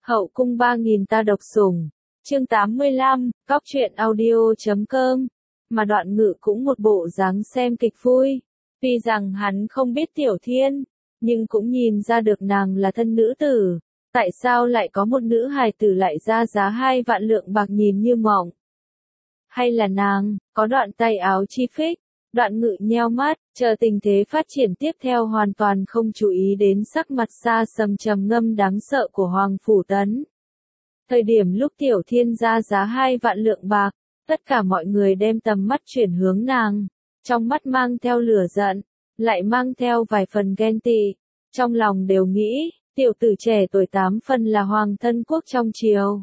Hậu cung 3000 ta độc sủng. Chương 85, cóc truyện audio.com. Mà Đoạn Ngự cũng một bộ dáng xem kịch vui. Tuy rằng hắn không biết Tiểu Thiên, nhưng cũng nhìn ra được nàng là thân nữ tử. Tại sao lại có một nữ hài tử lại ra giá 2 vạn lượng bạc nhìn như mộng? Hay là nàng, có đoạn tay áo chi phích? Đoạn Ngự nheo mắt, chờ tình thế phát triển tiếp theo hoàn toàn không chú ý đến sắc mặt xa sầm trầm ngâm đáng sợ của Hoàng Phủ Tấn. Thời điểm lúc Tiểu Thiên ra giá 2 vạn lượng bạc, tất cả mọi người đem tầm mắt chuyển hướng nàng, trong mắt mang theo lửa giận, lại mang theo vài phần ghen tị, trong lòng đều nghĩ, tiểu tử trẻ tuổi 8 phần là hoàng thân quốc trong triều.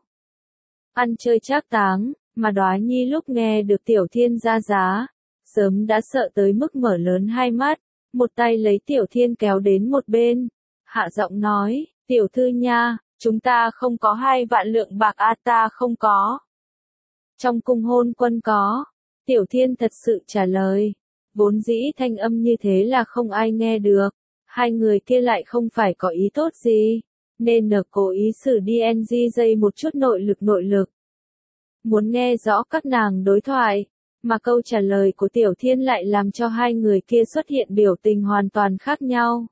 Ăn chơi trác táng, mà Đóa Nhi lúc nghe được Tiểu Thiên ra giá, sớm đã sợ tới mức mở lớn hai mắt, một tay lấy Tiểu Thiên kéo đến một bên, hạ giọng nói, tiểu thư nha, chúng ta không có 2 vạn lượng bạc ta không có. Trong cung hôn quân có, Tiểu Thiên thật sự trả lời, vốn dĩ thanh âm như thế là không ai nghe được, hai người kia lại không phải có ý tốt gì, nên nở cố ý xử DNG dây một chút nội lực. Muốn nghe rõ các nàng đối thoại, mà câu trả lời của Tiểu Thiên lại làm cho hai người kia xuất hiện biểu tình hoàn toàn khác nhau.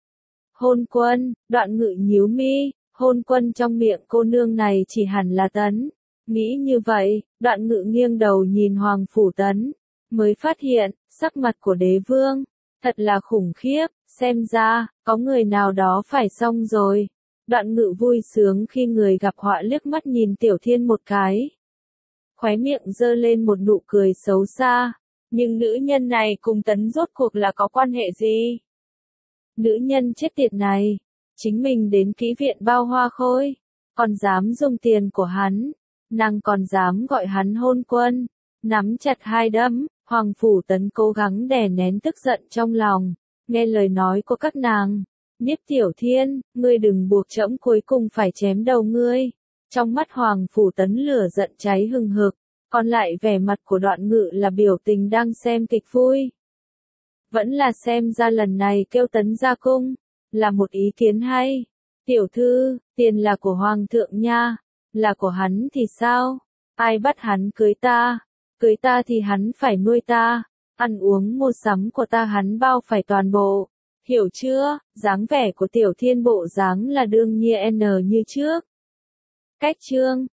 Hôn quân, Đoạn Ngự nhíu mi, hôn quân trong miệng cô nương này chỉ hẳn là Tấn. Nghĩ như vậy, Đoạn Ngự nghiêng đầu nhìn Hoàng Phủ Tấn, mới phát hiện, sắc mặt của đế vương, thật là khủng khiếp, xem ra, có người nào đó phải xong rồi. Đoạn Ngự vui sướng khi người gặp họa liếc mắt nhìn Tiểu Thiên một cái. Khóe miệng giơ lên một nụ cười xấu xa, nhưng nữ nhân này cùng Tấn rốt cuộc là có quan hệ gì? Nữ nhân chết tiệt này, chính mình đến kỹ viện bao hoa khôi, còn dám dùng tiền của hắn, nàng còn dám gọi hắn hôn quân, nắm chặt hai đấm, Hoàng Phủ Tấn cố gắng đè nén tức giận trong lòng, nghe lời nói của các nàng, Niếp Tiểu Thiên, ngươi đừng buộc trẫm cuối cùng phải chém đầu ngươi. Trong mắt Hoàng Phủ Tấn lửa giận cháy hừng hực, còn lại vẻ mặt của Đoạn Ngự là biểu tình đang xem kịch vui. Vẫn là xem ra lần này kêu Tấn ra cung, là một ý kiến hay. Tiểu thư, tiền là của Hoàng thượng nha, là của hắn thì sao? Ai bắt hắn cưới ta thì hắn phải nuôi ta, ăn uống mua sắm của ta hắn bao phải toàn bộ. Hiểu chưa? Dáng vẻ của Tiểu Thiên bộ dáng là đương nhiên như trước. Cách chương